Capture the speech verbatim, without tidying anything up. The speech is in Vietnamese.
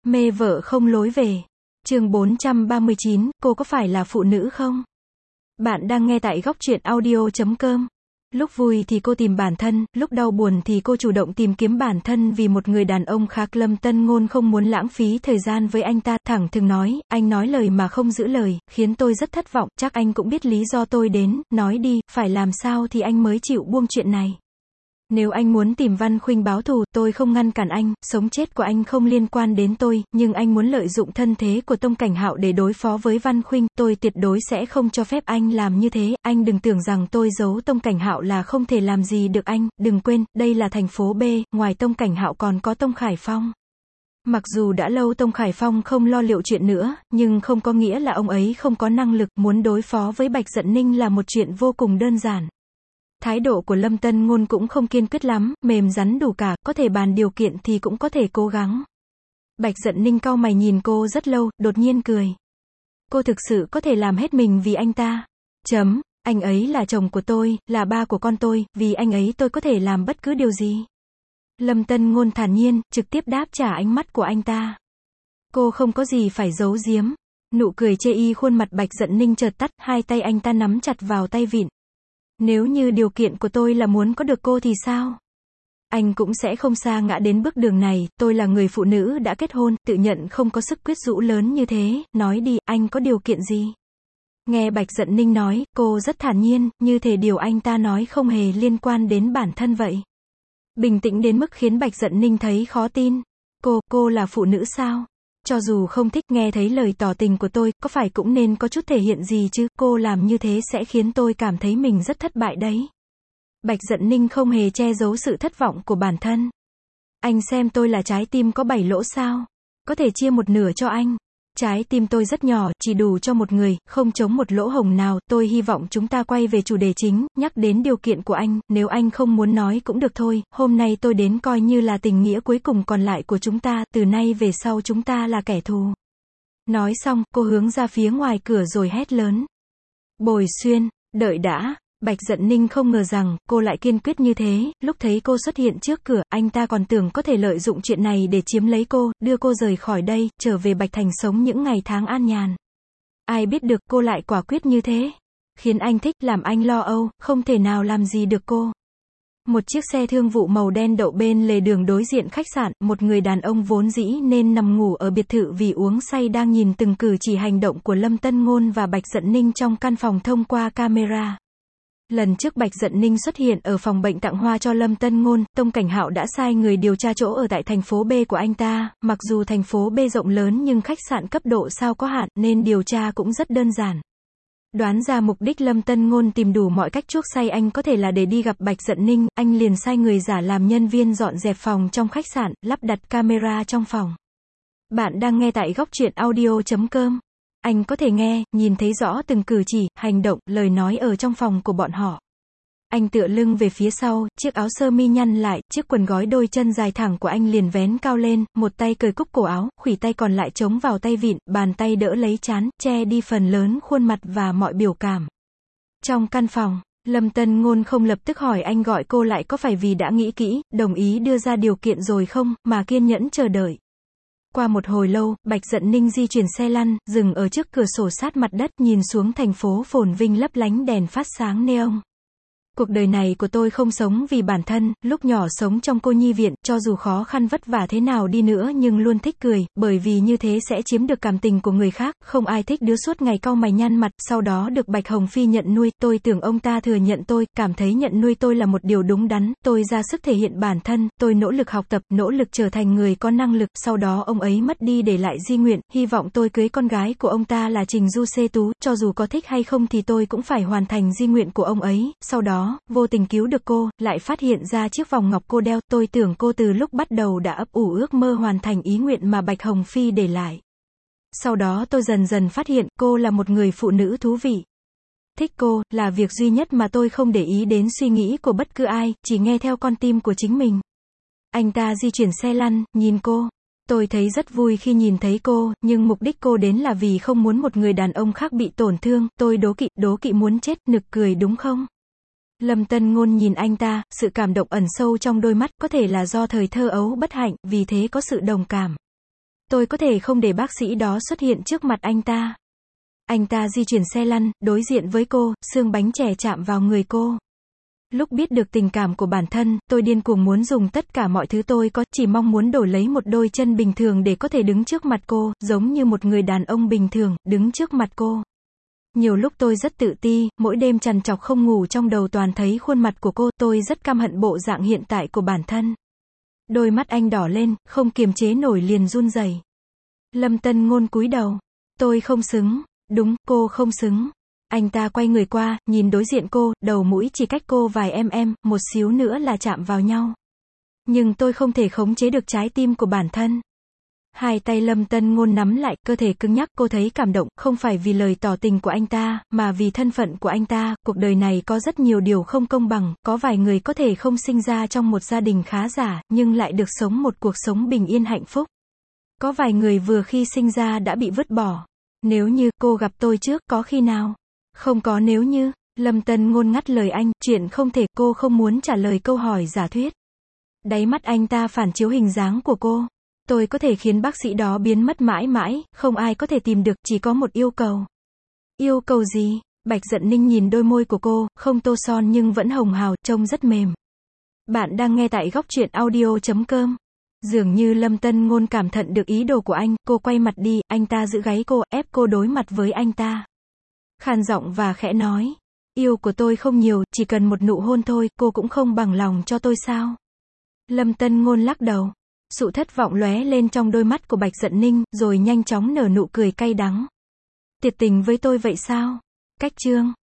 Mê vợ không lối về. Chương bốn trăm ba mươi chín, cô có phải là phụ nữ không? Bạn đang nghe tại góc truyện audio chấm com. Lúc vui thì cô tìm bản thân, lúc đau buồn thì cô chủ động tìm kiếm bản thân vì một người đàn ông khác. Lâm Tân Ngôn không muốn lãng phí thời gian với anh ta, thẳng thừng nói, anh nói lời mà không giữ lời, khiến tôi rất thất vọng, chắc anh cũng biết lý do tôi đến, nói đi, phải làm sao thì anh mới chịu buông chuyện này. Nếu anh muốn tìm Văn Khuynh báo thù, tôi không ngăn cản anh, sống chết của anh không liên quan đến tôi, nhưng anh muốn lợi dụng thân thế của Tông Cảnh Hạo để đối phó với Văn Khuynh, tôi tuyệt đối sẽ không cho phép anh làm như thế, anh đừng tưởng rằng tôi giấu Tông Cảnh Hạo là không thể làm gì được anh, đừng quên, đây là thành phố B, ngoài Tông Cảnh Hạo còn có Tông Khải Phong. Mặc dù đã lâu Tông Khải Phong không lo liệu chuyện nữa, nhưng không có nghĩa là ông ấy không có năng lực, muốn đối phó với Bạch Dận Ninh là một chuyện vô cùng đơn giản. Thái độ của Lâm Tân Ngôn cũng không kiên quyết lắm, mềm rắn đủ cả, có thể bàn điều kiện thì cũng có thể cố gắng. Bạch Dận Ninh cau mày nhìn cô rất lâu, đột nhiên cười. Cô thực sự có thể làm hết mình vì anh ta. Chấm, anh ấy là chồng của tôi, là ba của con tôi, vì anh ấy tôi có thể làm bất cứ điều gì. Lâm Tân Ngôn thản nhiên, trực tiếp đáp trả ánh mắt của anh ta. Cô không có gì phải giấu giếm. Nụ cười chê y khuôn mặt Bạch Dận Ninh chợt tắt, hai tay anh ta nắm chặt vào tay vịn. Nếu như điều kiện của tôi là muốn có được cô thì sao? Anh cũng sẽ không sa ngã đến bước đường này, tôi là người phụ nữ đã kết hôn, tự nhận không có sức quyết rũ lớn như thế, nói đi, anh có điều kiện gì? Nghe Bạch Dận Ninh nói, cô rất thản nhiên, như thể điều anh ta nói không hề liên quan đến bản thân vậy. Bình tĩnh đến mức khiến Bạch Dận Ninh thấy khó tin. Cô, cô là phụ nữ sao? Cho dù không thích nghe thấy lời tỏ tình của tôi, có phải cũng nên có chút thể hiện gì chứ, cô làm như thế sẽ khiến tôi cảm thấy mình rất thất bại đấy. Bạch Dận Ninh không hề che giấu sự thất vọng của bản thân. Anh xem tôi là trái tim có bảy lỗ sao? Có thể chia một nửa cho anh. Trái tim tôi rất nhỏ, chỉ đủ cho một người, không chống một lỗ hổng nào, tôi hy vọng chúng ta quay về chủ đề chính, nhắc đến điều kiện của anh, nếu anh không muốn nói cũng được thôi, hôm nay tôi đến coi như là tình nghĩa cuối cùng còn lại của chúng ta, từ nay về sau chúng ta là kẻ thù. Nói xong, cô hướng ra phía ngoài cửa rồi hét lớn. Bồi Xuyên, đợi đã. Bạch Dận Ninh không ngờ rằng, cô lại kiên quyết như thế, lúc thấy cô xuất hiện trước cửa, anh ta còn tưởng có thể lợi dụng chuyện này để chiếm lấy cô, đưa cô rời khỏi đây, trở về Bạch Thành sống những ngày tháng an nhàn. Ai biết được cô lại quả quyết như thế, khiến anh thích, làm anh lo âu, không thể nào làm gì được cô. Một chiếc xe thương vụ màu đen đậu bên lề đường đối diện khách sạn, một người đàn ông vốn dĩ nên nằm ngủ ở biệt thự vì uống say đang nhìn từng cử chỉ hành động của Lâm Tân Ngôn và Bạch Dận Ninh trong căn phòng thông qua camera. Lần trước Bạch Dận Ninh xuất hiện ở phòng bệnh tặng hoa cho Lâm Tân Ngôn, Tông Cảnh Hạo đã sai người điều tra chỗ ở tại thành phố B của anh ta, mặc dù thành phố B rộng lớn nhưng khách sạn cấp độ sao có hạn, nên điều tra cũng rất đơn giản. Đoán ra mục đích Lâm Tân Ngôn tìm đủ mọi cách chuốc say anh có thể là để đi gặp Bạch Dận Ninh, anh liền sai người giả làm nhân viên dọn dẹp phòng trong khách sạn, lắp đặt camera trong phòng. Bạn đang nghe tại góc truyện audio chấm com. Anh có thể nghe, nhìn thấy rõ từng cử chỉ, hành động, lời nói ở trong phòng của bọn họ. Anh tựa lưng về phía sau, chiếc áo sơ mi nhăn lại, chiếc quần gói đôi chân dài thẳng của anh liền vén cao lên, một tay cởi cúc cổ áo, khuỷu tay còn lại chống vào tay vịn, bàn tay đỡ lấy trán, che đi phần lớn khuôn mặt và mọi biểu cảm. Trong căn phòng, Lâm Tân Ngôn không lập tức hỏi anh gọi cô lại có phải vì đã nghĩ kỹ, đồng ý đưa ra điều kiện rồi không, mà kiên nhẫn chờ đợi. Qua một hồi lâu, Bạch Dận Ninh di chuyển xe lăn, dừng ở trước cửa sổ sát mặt đất, nhìn xuống thành phố phồn vinh lấp lánh đèn phát sáng neon. Cuộc đời này của tôi không sống vì bản thân, lúc nhỏ sống trong cô nhi viện, cho dù khó khăn vất vả thế nào đi nữa nhưng luôn thích cười, bởi vì như thế sẽ chiếm được cảm tình của người khác, không ai thích đứa suốt ngày cau mày nhăn mặt, sau đó được Bạch Hồng Phi nhận nuôi, tôi tưởng ông ta thừa nhận tôi, cảm thấy nhận nuôi tôi là một điều đúng đắn, tôi ra sức thể hiện bản thân, tôi nỗ lực học tập, nỗ lực trở thành người có năng lực, sau đó ông ấy mất đi để lại di nguyện, hy vọng tôi cưới con gái của ông ta là Trình Du Xê Tú, cho dù có thích hay không thì tôi cũng phải hoàn thành di nguyện của ông ấy, sau đó vô tình cứu được cô, lại phát hiện ra chiếc vòng ngọc cô đeo, tôi tưởng cô từ lúc bắt đầu đã ấp ủ ước mơ hoàn thành ý nguyện mà Bạch Hồng Phi để lại. Sau đó tôi dần dần phát hiện, cô là một người phụ nữ thú vị. Thích cô, là việc duy nhất mà tôi không để ý đến suy nghĩ của bất cứ ai, chỉ nghe theo con tim của chính mình. Anh ta di chuyển xe lăn, nhìn cô. Tôi thấy rất vui khi nhìn thấy cô, nhưng mục đích cô đến là vì không muốn một người đàn ông khác bị tổn thương, tôi đố kỵ, đố kỵ muốn chết, nực cười đúng không? Lâm Tân Ngôn nhìn anh ta, sự cảm động ẩn sâu trong đôi mắt, có thể là do thời thơ ấu bất hạnh, vì thế có sự đồng cảm. Tôi có thể không để bác sĩ đó xuất hiện trước mặt anh ta. Anh ta di chuyển xe lăn, đối diện với cô, xương bánh chè chạm vào người cô. Lúc biết được tình cảm của bản thân, tôi điên cuồng muốn dùng tất cả mọi thứ tôi có, chỉ mong muốn đổi lấy một đôi chân bình thường để có thể đứng trước mặt cô, giống như một người đàn ông bình thường, đứng trước mặt cô. Nhiều lúc tôi rất tự ti, mỗi đêm trằn trọc không ngủ trong đầu toàn thấy khuôn mặt của cô, tôi rất căm hận bộ dạng hiện tại của bản thân. Đôi mắt anh đỏ lên, không kiềm chế nổi liền run rẩy. Lâm Tân Ngôn cúi đầu. Tôi không xứng. Đúng, cô không xứng. Anh ta quay người qua, nhìn đối diện cô, đầu mũi chỉ cách cô vài mm, một xíu nữa là chạm vào nhau. Nhưng tôi không thể khống chế được trái tim của bản thân. Hai tay Lâm Tân Ngôn nắm lại, cơ thể cứng nhắc, cô thấy cảm động, không phải vì lời tỏ tình của anh ta, mà vì thân phận của anh ta. Cuộc đời này có rất nhiều điều không công bằng, có vài người có thể không sinh ra trong một gia đình khá giả, nhưng lại được sống một cuộc sống bình yên hạnh phúc. Có vài người vừa khi sinh ra đã bị vứt bỏ. Nếu như cô gặp tôi trước, có khi nào? Không có nếu như. Lâm Tân Ngôn ngắt lời anh, chuyện không thể, cô không muốn trả lời câu hỏi giả thuyết. Đáy mắt anh ta phản chiếu hình dáng của cô. Tôi có thể khiến bác sĩ đó biến mất mãi mãi, không ai có thể tìm được, chỉ có một yêu cầu. Yêu cầu gì? Bạch Dận Ninh nhìn đôi môi của cô, không tô son nhưng vẫn hồng hào, trông rất mềm. Bạn đang nghe tại góc truyện audio chấm com. Dường như Lâm Tân Ngôn cảm thận được ý đồ của anh, cô quay mặt đi, anh ta giữ gáy cô, ép cô đối mặt với anh ta. Khàn giọng và khẽ nói, yêu của tôi không nhiều, chỉ cần một nụ hôn thôi, cô cũng không bằng lòng cho tôi sao? Lâm Tân Ngôn lắc đầu. Sự thất vọng lóe lên trong đôi mắt của Bạch Dận Ninh, rồi nhanh chóng nở nụ cười cay đắng. Tuyệt tình với tôi vậy sao? Cách chương